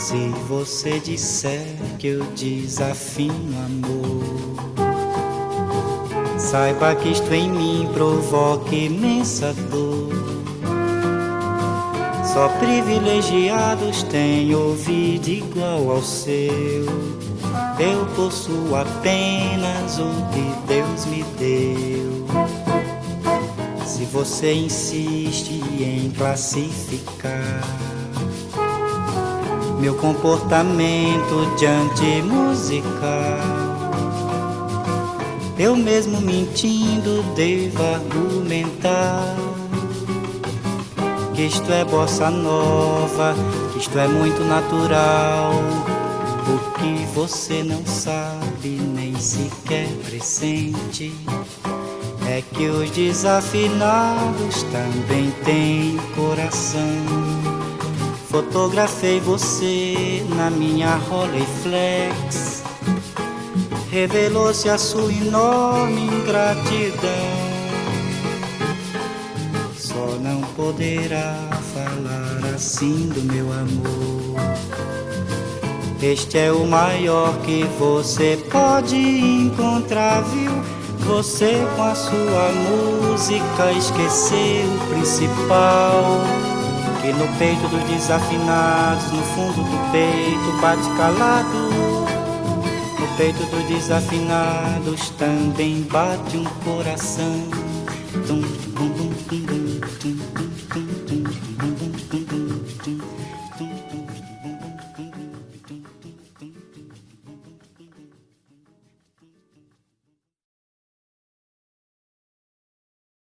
Se você disser que eu desafino amor, saiba que isto em mim provoca imensa dor. Só privilegiados têm ouvido igual ao seu. Eu possuo apenas o que Deus me deu. Se você insiste em classificar meu comportamento diante musical, eu mesmo mentindo devo argumentar que isto é bossa nova, que isto é muito natural. O que você não sabe nem sequer pressente é que os desafinados também têm coração. Fotografei você na minha Rolleiflex, revelou-se a sua enorme ingratidão. Só não poderá falar assim do meu amor. Este é o maior que você pode encontrar, viu? Você com a sua música esqueceu o principal, que no peito dos desafinados, no fundo do peito bate calado. No peito dos desafinados também bate um coração. Tum, tum, tum, tum, tum, tum, tum.